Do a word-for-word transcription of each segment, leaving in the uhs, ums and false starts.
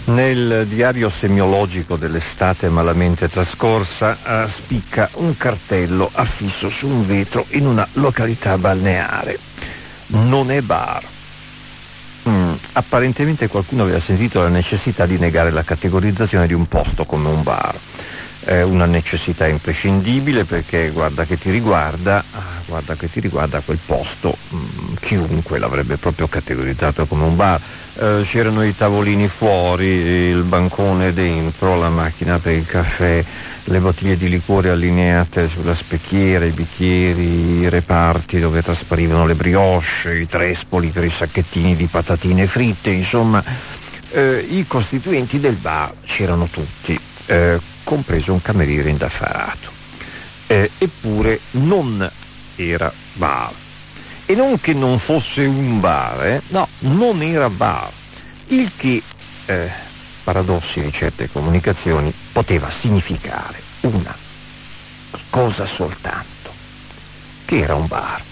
Nel diario semiologico dell'estate malamente trascorsa uh, spicca un cartello affisso su un vetro in una località balneare. Non è bar. Mm, apparentemente qualcuno aveva sentito la necessità di negare la categorizzazione di un posto come un bar. È una necessità imprescindibile perché guarda che ti riguarda, guarda che ti riguarda quel posto, mm, chiunque l'avrebbe proprio categorizzato come un bar. Eh, c'erano i tavolini fuori, il bancone dentro, la macchina per il caffè, le bottiglie di liquore allineate sulla specchiera, i bicchieri, i reparti dove trasparivano le brioche, i trespoli per i sacchettini di patatine fritte, insomma eh, i costituenti del bar c'erano tutti, eh, compreso un cameriere indaffarato. Eh, eppure non era bar. E non che non fosse un bar, eh? No, non era bar. Il che, eh, paradossi di certe comunicazioni, poteva significare una cosa soltanto, che era un bar.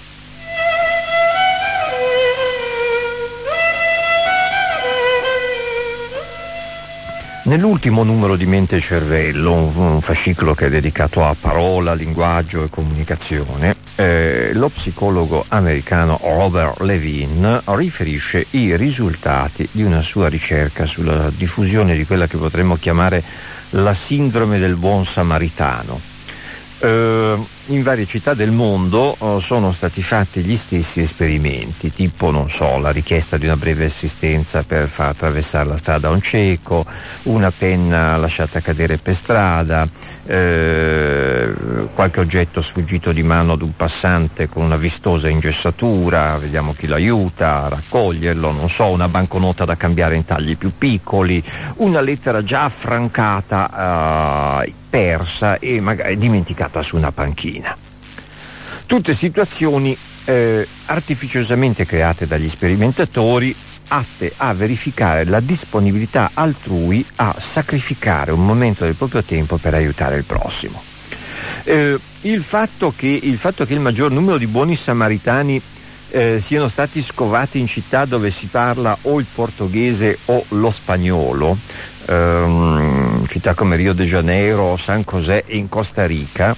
Nell'ultimo numero di Mente e Cervello, un, un fascicolo che è dedicato a parola, linguaggio e comunicazione, eh, lo psicologo americano Robert Levine riferisce i risultati di una sua ricerca sulla diffusione di quella che potremmo chiamare la sindrome del buon samaritano. Eh, in varie città del mondo eh, sono stati fatti gli stessi esperimenti, tipo, non so, la richiesta di una breve assistenza per far attraversare la strada a un cieco, una penna lasciata cadere per strada, eh, qualche oggetto sfuggito di mano ad un passante con una vistosa ingessatura, vediamo chi l'aiuta a raccoglierlo, non so, una banconota da cambiare in tagli più piccoli, una lettera già affrancata, eh, persa e magari dimenticata su una panchina. Tutte situazioni eh, artificiosamente create dagli sperimentatori, atte a verificare la disponibilità altrui a sacrificare un momento del proprio tempo per aiutare il prossimo. Eh, il fatto che il fatto che il maggior numero di buoni samaritani eh, siano stati scovati in città dove si parla o il portoghese o lo spagnolo, ehm, città come Rio de Janeiro, San José e in Costa Rica,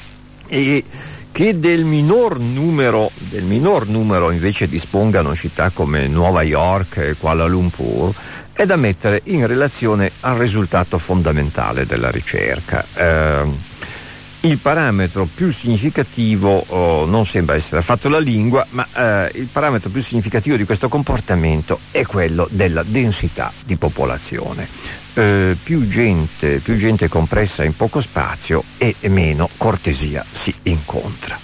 e che del minor numero del minor numero invece dispongano città come Nuova York e Kuala Lumpur, è da mettere in relazione al risultato fondamentale della ricerca. Eh, il parametro più significativo oh, non sembra essere affatto la lingua, ma eh, il parametro più significativo di questo comportamento è quello della densità di popolazione. Eh, più gente, più gente compressa in poco spazio e meno cortesia si incontra.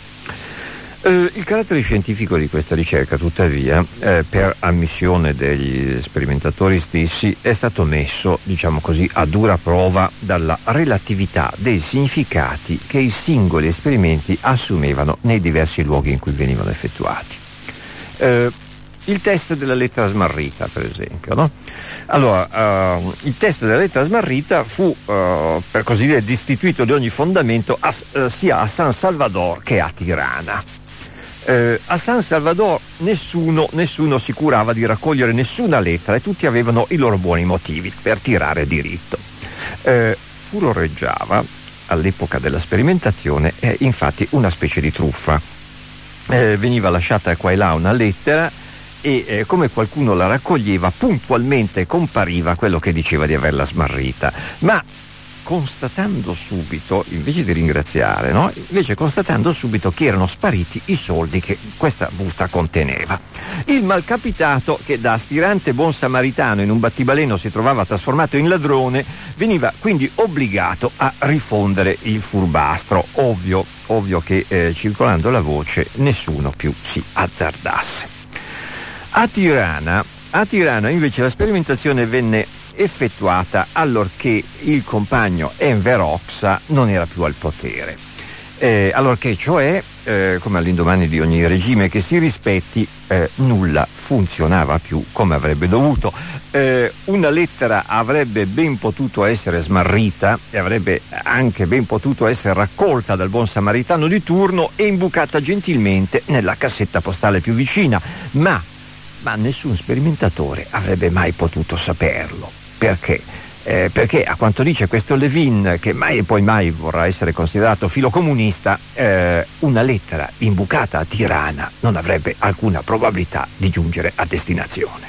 Eh, il carattere scientifico di questa ricerca, tuttavia, eh, per ammissione degli sperimentatori stessi, è stato messo, diciamo così, a dura prova dalla relatività dei significati che i singoli esperimenti assumevano nei diversi luoghi in cui venivano effettuati. Eh, il test della lettera smarrita, per esempio, no? Allora, uh, il test della lettera smarrita fu, uh, per così dire, destituito di ogni fondamento a, uh, sia a San Salvador che a Tirana. Uh, a San Salvador nessuno, nessuno si curava di raccogliere nessuna lettera e tutti avevano i loro buoni motivi per tirare diritto. Uh, furoreggiava, all'epoca della sperimentazione, eh, infatti una specie di truffa. Uh, veniva lasciata qua e là una lettera e eh, come qualcuno la raccoglieva, puntualmente compariva quello che diceva di averla smarrita, ma constatando subito, invece di ringraziare, no? Invece constatando subito che erano spariti i soldi che questa busta conteneva. Il malcapitato, che da aspirante buon samaritano in un battibaleno si trovava trasformato in ladrone, veniva quindi obbligato a rifondere il furbastro. Ovvio, ovvio che eh, circolando la voce nessuno più si azzardasse. A Tirana, a Tirana invece la sperimentazione venne effettuata allorché il compagno Enver Hoxha non era più al potere. Eh, allorché, cioè, eh, come all'indomani di ogni regime che si rispetti, eh, nulla funzionava più come avrebbe dovuto. Eh, una lettera avrebbe ben potuto essere smarrita e avrebbe anche ben potuto essere raccolta dal buon samaritano di turno e imbucata gentilmente nella cassetta postale più vicina, ma, ma nessun sperimentatore avrebbe mai potuto saperlo. Perché? Eh, perché a quanto dice questo Levin, che mai e poi mai vorrà essere considerato filocomunista, eh, una lettera imbucata a Tirana non avrebbe alcuna probabilità di giungere a destinazione.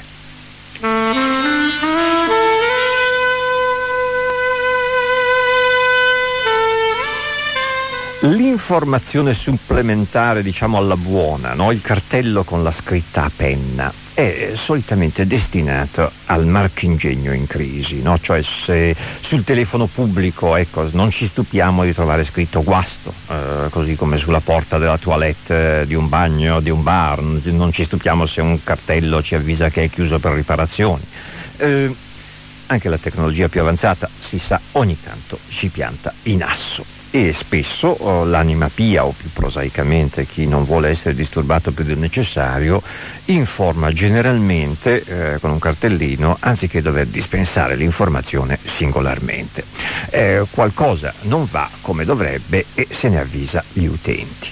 L'informazione supplementare, diciamo alla buona, no? Il cartello con la scritta a penna, è solitamente destinato al marchingegno in crisi, no? Cioè se sul telefono pubblico, ecco, non ci stupiamo di trovare scritto guasto, eh, così come sulla porta della toilette eh, di un bagno, di un bar, non ci stupiamo se un cartello ci avvisa che è chiuso per riparazioni. Eh, anche la tecnologia più avanzata, si sa, ogni tanto ci pianta in asso. E spesso oh, l'anima pia, o più prosaicamente chi non vuole essere disturbato più del necessario, informa generalmente eh, con un cartellino anziché dover dispensare l'informazione singolarmente. Eh, qualcosa non va come dovrebbe e se ne avvisa gli utenti.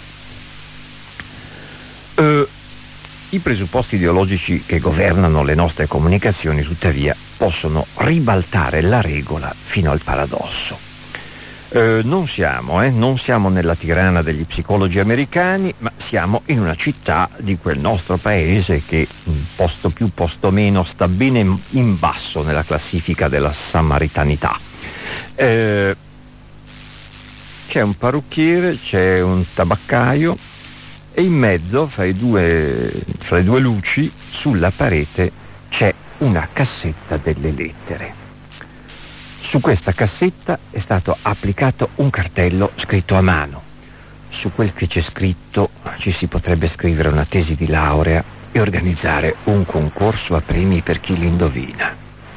Eh, I presupposti ideologici che governano le nostre comunicazioni, tuttavia, possono ribaltare la regola fino al paradosso. Eh, non siamo, eh, non siamo nella Tirana degli psicologi americani, ma siamo in una città di quel nostro paese che, posto più posto meno, sta bene in basso nella classifica della samaritanità. Eh, c'è un parrucchiere, c'è un tabaccaio e in mezzo, fra, i due, fra le due luci, sulla parete c'è una cassetta delle lettere. Su questa cassetta è stato applicato un cartello scritto a mano. Su quel che c'è scritto ci si potrebbe scrivere una tesi di laurea e organizzare un concorso a premi per chi li indovina.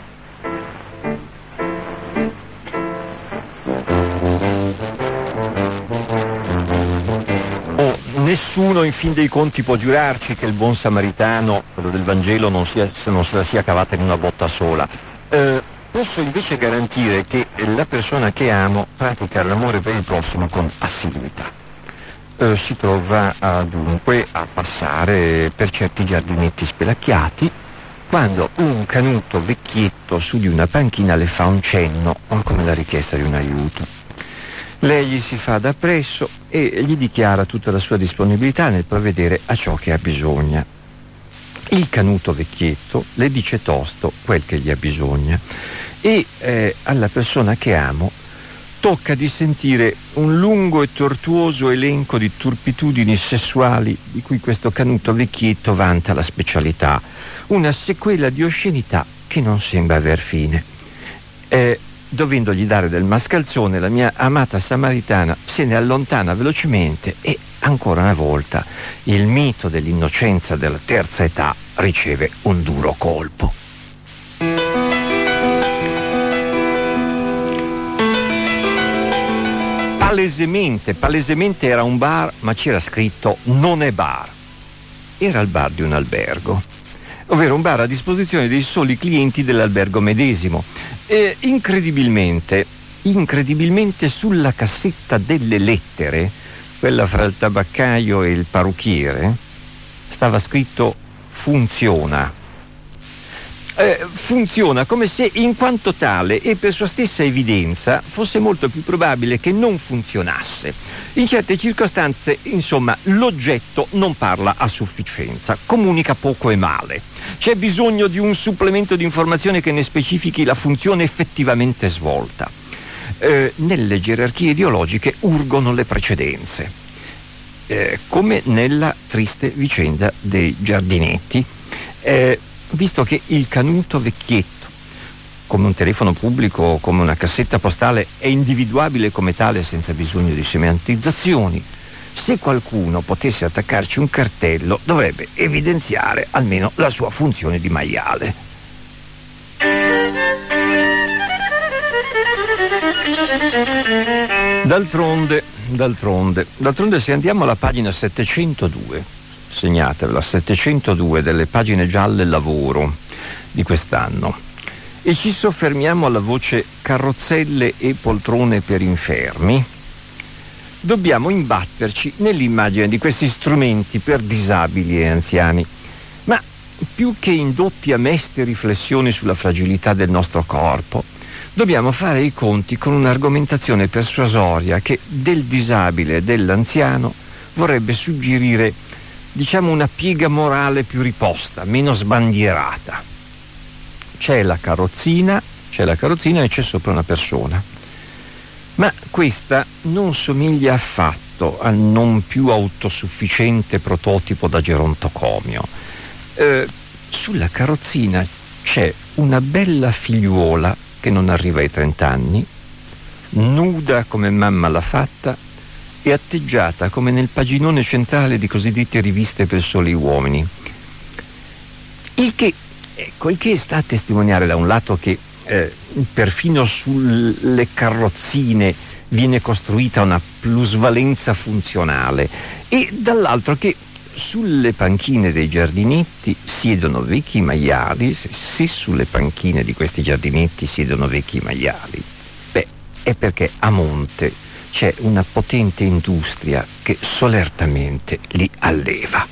Oh, nessuno in fin dei conti può giurarci che il buon samaritano, quello del Vangelo, non, sia, non se la sia cavata in una botta sola. Eh, Posso invece garantire che la persona che amo pratica l'amore per il prossimo con assiduità. Eh, si trova uh, dunque a passare per certi giardinetti spelacchiati quando un canuto vecchietto su di una panchina le fa un cenno come la richiesta di un aiuto. Lei gli si fa da presso e gli dichiara tutta la sua disponibilità nel provvedere a ciò che ha bisogno. Il canuto vecchietto le dice tosto quel che gli ha bisogno e eh, alla persona che amo tocca di sentire un lungo e tortuoso elenco di turpitudini sessuali di cui questo canuto vecchietto vanta la specialità, una sequela di oscenità che non sembra aver fine. Eh, dovendogli dare del mascalzone, la mia amata samaritana se ne allontana velocemente e ancora una volta il mito dell'innocenza della terza età riceve un duro colpo. Palesemente, palesemente era un bar, ma c'era scritto non è bar. Era il bar di un albergo, ovvero un bar a disposizione dei soli clienti dell'albergo medesimo. E incredibilmente, incredibilmente sulla cassetta delle lettere, quella fra il tabaccaio e il parrucchiere, stava scritto funziona. Eh, funziona come se in quanto tale e per sua stessa evidenza fosse molto più probabile che non funzionasse. In certe circostanze, insomma, l'oggetto non parla a sufficienza, comunica poco e male. C'è bisogno di un supplemento di informazione che ne specifichi la funzione effettivamente svolta. Eh, nelle gerarchie ideologiche urgono le precedenze. Eh, come nella triste vicenda dei giardinetti, eh, visto che il canuto vecchietto, come un telefono pubblico o come una cassetta postale, è individuabile come tale senza bisogno di semantizzazioni, se qualcuno potesse attaccarci un cartello dovrebbe evidenziare almeno la sua funzione di maiale. D'altronde, d'altronde, d'altronde se andiamo alla pagina settecentodue, segnatevela, settecentodue delle pagine gialle lavoro di quest'anno, e ci soffermiamo alla voce carrozzelle e poltrone per infermi, dobbiamo imbatterci nell'immagine di questi strumenti per disabili e anziani. Ma più che indotti a meste riflessioni sulla fragilità del nostro corpo, dobbiamo fare i conti con un'argomentazione persuasoria che del disabile e dell'anziano vorrebbe suggerire, diciamo, una piega morale più riposta, meno sbandierata. C'è la carrozzina, c'è la carrozzina e c'è sopra una persona. Ma questa non somiglia affatto al non più autosufficiente prototipo da gerontocomio. Eh, sulla carrozzina c'è una bella figliuola che non arriva ai trent'anni, nuda come mamma l'ha fatta e atteggiata come nel paginone centrale di cosiddette riviste per soli uomini. Il che, ecco, il che sta a testimoniare da un lato che eh, perfino sulle carrozzine viene costruita una plusvalenza funzionale e dall'altro che sulle panchine dei giardinetti siedono vecchi maiali. Se, se sulle panchine di questi giardinetti siedono vecchi maiali, beh, è perché a monte c'è una potente industria che solertamente li alleva.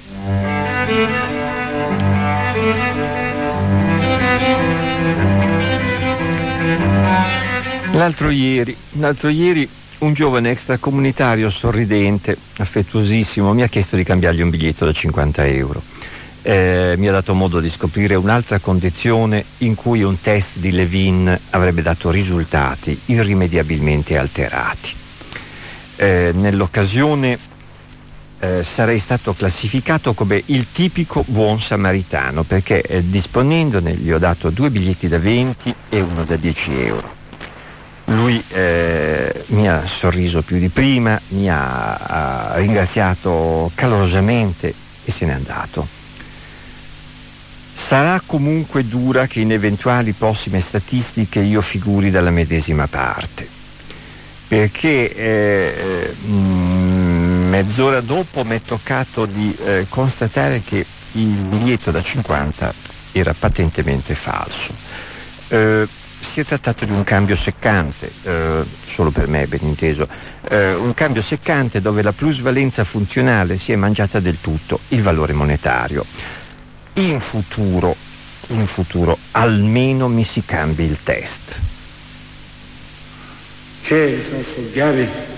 L'altro ieri, l'altro ieri un giovane extracomunitario sorridente, affettuosissimo, mi ha chiesto di cambiargli un biglietto da cinquanta euro. Eh, mi ha dato modo di scoprire un'altra condizione in cui un test di Levin avrebbe dato risultati irrimediabilmente alterati. Eh, nell'occasione eh, sarei stato classificato come il tipico buon samaritano, perché eh, disponendone gli ho dato due biglietti da venti e uno da dieci euro. Lui eh, mi ha sorriso più di prima, mi ha, ha ringraziato calorosamente e se n'è andato. Sarà comunque dura che in eventuali prossime statistiche io figuri dalla medesima parte, perché eh, mezz'ora dopo mi è toccato di eh, constatare che il biglietto da cinquanta era patentemente falso. Eh, Si è trattato di un cambio seccante, eh, solo per me ben inteso, eh, un cambio seccante dove la plusvalenza funzionale si è mangiata del tutto il valore monetario. In futuro, in futuro almeno mi si cambi il test. Che sono sul Gabi?